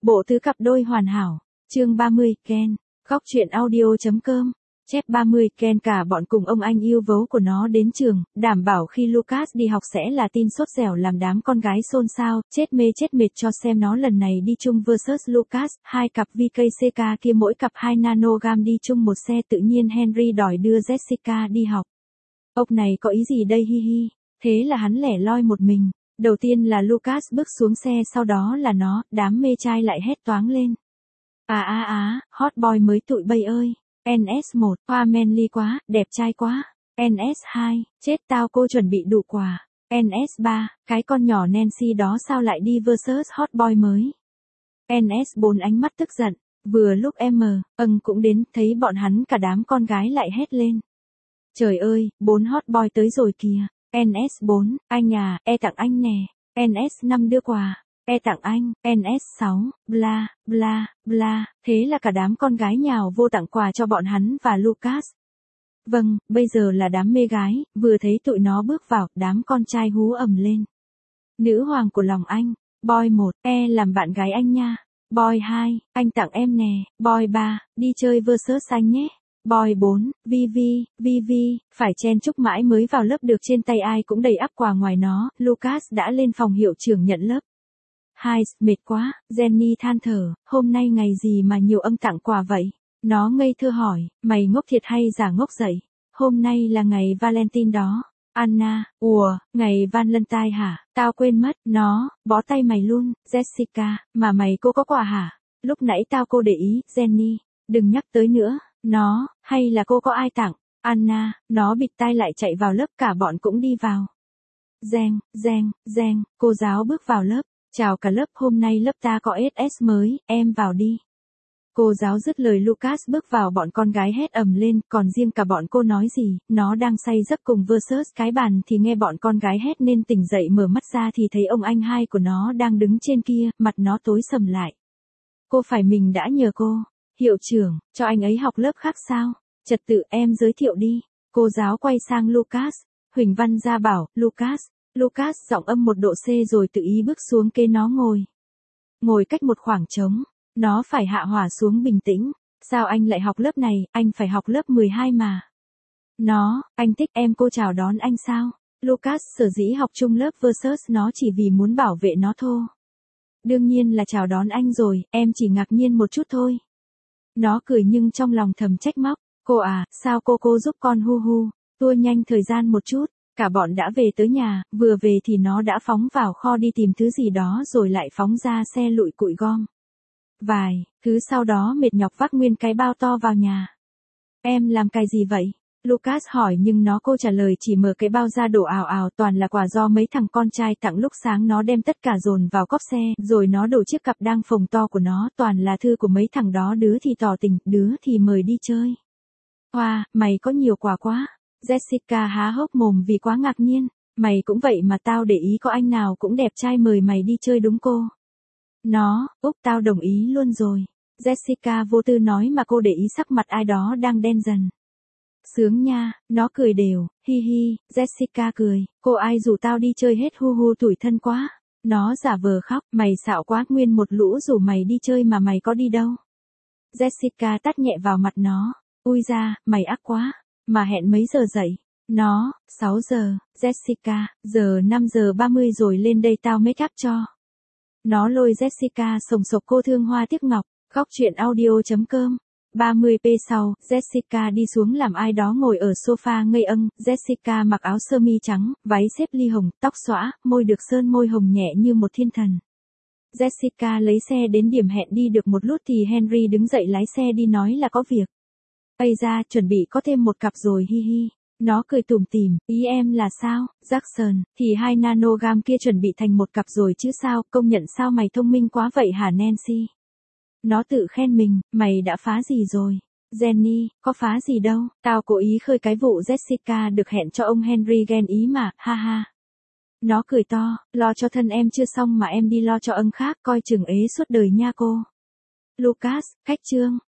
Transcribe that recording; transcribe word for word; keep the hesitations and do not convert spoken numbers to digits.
Bộ tứ cặp đôi hoàn hảo. Chương ba mươi, Ken. Góc truyện audio.com. Chép ba mươi, Ken cả bọn cùng ông anh yêu vấu của nó đến trường, đảm bảo khi Lucas đi học sẽ là tin sốt dẻo làm đám con gái xôn xao, chết mê chết mệt cho xem nó lần này đi chung versus Lucas, hai cặp vê ca xê ca kia mỗi cặp hai nanogam đi chung một xe, tự nhiên Henry đòi đưa Jessica đi học. Ông này có ý gì đây hi hi, thế là hắn lẻ loi một mình. Đầu tiên là Lucas bước xuống xe, sau đó là nó, đám mê trai lại hét toáng lên. À à à, hot boy mới tụi bay ơi. en ét một, hoa manly quá, đẹp trai quá. en ét hai, chết tao cô chuẩn bị đủ quà. en ét ba, cái con nhỏ Nancy đó sao lại đi versus hot boy mới. en ét bốn ánh mắt tức giận, vừa lúc em âng cũng đến, thấy bọn hắn cả đám con gái lại hét lên. Trời ơi, bốn hot boy tới rồi kìa. en ét bốn, anh à, e tặng anh nè. en ét năm đưa quà. E tặng anh, en ét sáu, bla, bla, bla, thế là cả đám con gái nhào vô tặng quà cho bọn hắn và Lucas. Vâng, bây giờ là đám mê gái, vừa thấy tụi nó bước vào, đám con trai hú ầm lên. Nữ hoàng của lòng anh, boy một, e làm bạn gái anh nha. Boy hai, anh tặng em nè. Boy ba, đi chơi versus anh nhé. Boy bốn, Vivi, Vivi, phải chen chúc mãi mới vào lớp được, trên tay ai cũng đầy ắp quà ngoài nó. Lucas đã lên phòng hiệu trưởng nhận lớp. Hai, mệt quá, Jenny than thở, hôm nay ngày gì mà nhiều âm tặng quà vậy? Nó ngây thơ hỏi, mày ngốc thiệt hay giả ngốc dậy? Hôm nay là ngày Valentine đó. Anna, ùa, ngày Valentine hả? Tao quên mất, nó, bó tay mày luôn. Jessica, mà mày cô có quà hả? Lúc nãy tao cô để ý. Jenny, đừng nhắc tới nữa. Nó, hay là cô có ai tặng? Anna, nó bịt tai lại chạy vào lớp, cả bọn cũng đi vào. Giang, Giang, Giang, cô giáo bước vào lớp. Chào cả lớp, hôm nay lớp ta có ét ét mới, em vào đi. Cô giáo dứt lời Lucas bước vào, bọn con gái hét ầm lên, còn riêng cả bọn cô nói gì, nó đang say giấc cùng versus cái bàn thì nghe bọn con gái hét nên tỉnh dậy, mở mắt ra thì thấy ông anh hai của nó đang đứng trên kia, mặt nó tối sầm lại. Cô phải mình đã nhờ cô. Hiệu trưởng, cho anh ấy học lớp khác sao? Trật tự, em giới thiệu đi. Cô giáo quay sang Lucas. Huỳnh Văn ra bảo, Lucas. Lucas giọng âm một độ C rồi tự ý bước xuống kế nó ngồi. Ngồi cách một khoảng trống. Nó phải hạ hỏa xuống bình tĩnh. Sao anh lại học lớp này, anh phải học lớp mười hai mà. Nó, anh thích em, cô chào đón anh sao? Lucas sở dĩ học chung lớp versus nó chỉ vì muốn bảo vệ nó thôi. Đương nhiên là chào đón anh rồi, em chỉ ngạc nhiên một chút thôi. Nó cười nhưng trong lòng thầm trách móc. Cô à, sao cô cô giúp con hu hu, tua nhanh thời gian một chút. Cả bọn đã về tới nhà, vừa về thì nó đã phóng vào kho đi tìm thứ gì đó rồi lại phóng ra xe lụi cụi gom. Vài, thứ sau đó mệt nhọc vác nguyên cái bao to vào nhà. Em làm cái gì vậy? Lucas hỏi nhưng nó cô trả lời chỉ mở cái bao ra đổ ào ào, toàn là quà do mấy thằng con trai tặng lúc sáng, nó đem tất cả dồn vào cốp xe, rồi nó đổ chiếc cặp đang phồng to của nó, toàn là thư của mấy thằng đó, đứa thì tỏ tình, đứa thì mời đi chơi. Hoa, wow, mày có nhiều quà quá. Jessica há hốc mồm vì quá ngạc nhiên. Mày cũng vậy mà, tao để ý có anh nào cũng đẹp trai mời mày đi chơi đúng cô? Nó, úp tao đồng ý luôn rồi. Jessica vô tư nói mà cô để ý sắc mặt ai đó đang đen dần. Sướng nha, nó cười đều, hi hi. Jessica cười, cô ai rủ tao đi chơi hết, hu hu tủi thân quá. Nó giả vờ khóc, mày xạo quá, nguyên một lũ rủ mày đi chơi mà mày có đi đâu. Jessica tát nhẹ vào mặt nó, ui ra, mày ác quá. Mà hẹn mấy giờ dậy? Nó, sáu giờ. Jessica, giờ năm giờ ba mươi rồi, lên đây tao make up cho. Nó lôi Jessica sồng sộc, cô thương hoa tiếc ngọc. Góc truyện audio.com. ba mươi phút sau, Jessica đi xuống làm ai đó ngồi ở sofa ngây âng. Jessica mặc áo sơ mi trắng, váy xếp ly hồng, tóc xõa, môi được sơn môi hồng nhẹ như một thiên thần. Jessica lấy xe đến điểm hẹn, đi được một lúc thì Henry đứng dậy lái xe đi, nói là có việc. Ây ra, chuẩn bị có thêm một cặp rồi hi hi. Nó cười tủm tỉm, ý em là sao, Jackson, thì hai nanogam kia chuẩn bị thành một cặp rồi chứ sao, công nhận sao mày thông minh quá vậy hả Nancy? Nó tự khen mình, mày đã phá gì rồi? Jenny, có phá gì đâu, tao cố ý khơi cái vụ Jessica được hẹn cho ông Henry ghen ý mà, ha ha. Nó cười to, lo cho thân em chưa xong mà em đi lo cho ân khác, coi chừng ế suốt đời nha cô. Lucas, khách trương.